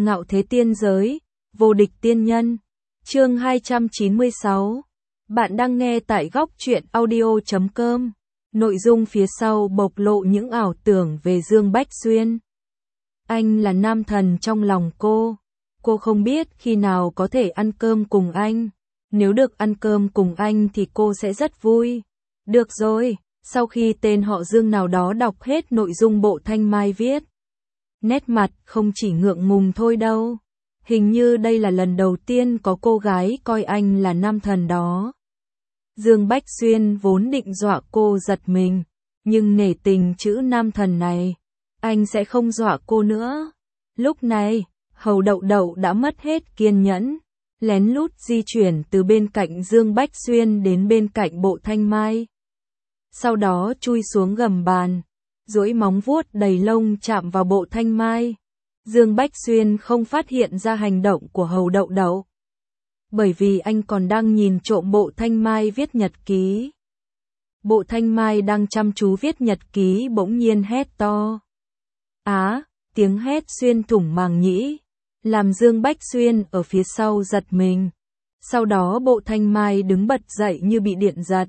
Ngạo thế tiên giới, vô địch tiên nhân. Chương 296. Bạn đang nghe tại góc truyện audio.com. Nội dung phía sau bộc lộ những ảo tưởng về Dương Bách Xuyên. Anh là nam thần trong lòng cô. Cô không biết khi nào có thể ăn cơm cùng anh. Nếu được ăn cơm cùng anh thì cô sẽ rất vui. Được rồi, sau khi tên họ Dương nào đó đọc hết nội dung bộ Thanh Mai viết, nét mặt không chỉ ngượng ngùng thôi đâu. Hình như đây là lần đầu tiên có cô gái coi anh là nam thần đó. Dương Bách Xuyên vốn định dọa cô giật mình, nhưng nể tình chữ nam thần này, anh sẽ không dọa cô nữa. Lúc này, Hầu Đậu Đậu đã mất hết kiên nhẫn, lén lút di chuyển từ bên cạnh Dương Bách Xuyên đến bên cạnh bộ Thanh Mai. Sau đó chui xuống gầm bàn, duỗi móng vuốt đầy lông chạm vào bộ Thanh Mai. Dương Bách Xuyên không phát hiện ra hành động của Hầu Đậu Đậu, bởi vì anh còn đang nhìn trộm bộ Thanh Mai viết nhật ký. Bộ Thanh Mai đang chăm chú viết nhật ký bỗng nhiên hét to. Á, tiếng hét xuyên thủng màng nhĩ, làm Dương Bách Xuyên ở phía sau giật mình. Sau đó bộ Thanh Mai đứng bật dậy như bị điện giật.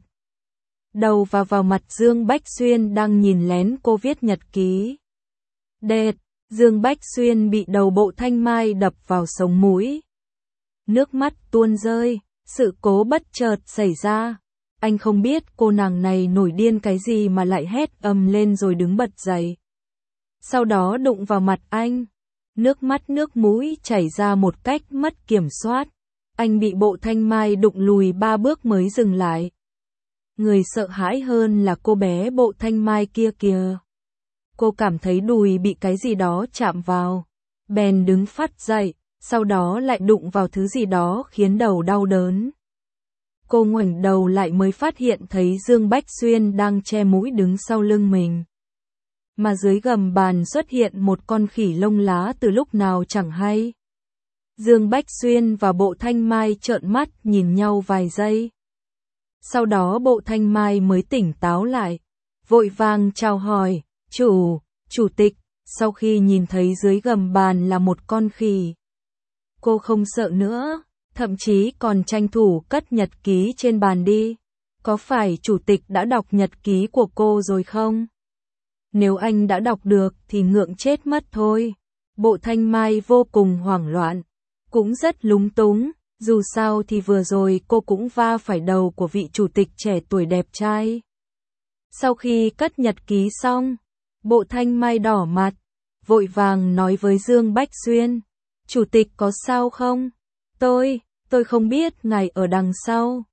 Đầu vào mặt Dương Bách Xuyên đang nhìn lén cô viết nhật ký. Đệt, Dương Bách Xuyên bị đầu bộ Thanh Mai đập vào sống mũi. Nước mắt tuôn rơi, sự cố bất chợt xảy ra. Anh không biết cô nàng này nổi điên cái gì mà lại hét ầm lên rồi đứng bật dậy. Sau đó đụng vào mặt anh. Nước mắt nước mũi chảy ra một cách mất kiểm soát. Anh bị bộ Thanh Mai đụng lùi 3 bước mới dừng lại. Người sợ hãi hơn là cô bé bộ Thanh Mai kia kìa. Cô cảm thấy đùi bị cái gì đó chạm vào, bèn đứng phắt dậy, sau đó lại đụng vào thứ gì đó khiến đầu đau đớn. Cô ngoảnh đầu lại mới phát hiện thấy Dương Bách Xuyên đang che mũi đứng sau lưng mình. Mà dưới gầm bàn xuất hiện một con khỉ lông lá từ lúc nào chẳng hay. Dương Bách Xuyên và bộ Thanh Mai trợn mắt nhìn nhau vài giây. Sau đó bộ Thanh Mai mới tỉnh táo lại, vội vàng chào hỏi, chủ tịch, sau khi nhìn thấy dưới gầm bàn là một con khỉ. Cô không sợ nữa, thậm chí còn tranh thủ cất nhật ký trên bàn đi. Có phải chủ tịch đã đọc nhật ký của cô rồi không? Nếu anh đã đọc được thì ngượng chết mất thôi. Bộ Thanh Mai vô cùng hoảng loạn, cũng rất lúng túng. Dù sao thì vừa rồi cô cũng va phải đầu của vị chủ tịch trẻ tuổi đẹp trai. Sau khi cất nhật ký xong, bộ Thanh Mai đỏ mặt, vội vàng nói với Dương Bách Xuyên. Chủ tịch có sao không? Tôi không biết ngài ở đằng sau.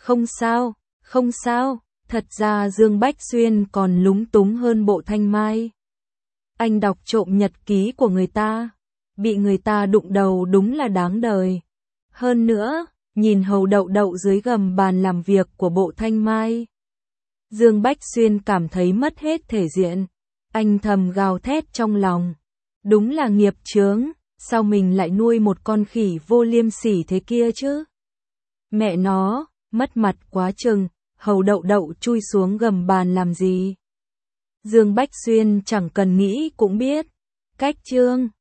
Không sao. Thật ra Dương Bách Xuyên còn lúng túng hơn bộ Thanh Mai. Anh đọc trộm nhật ký của người ta, bị người ta đụng đầu đúng là đáng đời. Hơn nữa, nhìn Hầu Đậu Đậu dưới gầm bàn làm việc của bộ Thanh Mai, Dương Bách Xuyên cảm thấy mất hết thể diện. Anh thầm gào thét trong lòng. Đúng là nghiệp chướng, sao mình lại nuôi một con khỉ vô liêm sỉ thế kia chứ? Mẹ nó, mất mặt quá chừng, Hầu Đậu Đậu chui xuống gầm bàn làm gì? Dương Bách Xuyên chẳng cần nghĩ cũng biết. Cách chương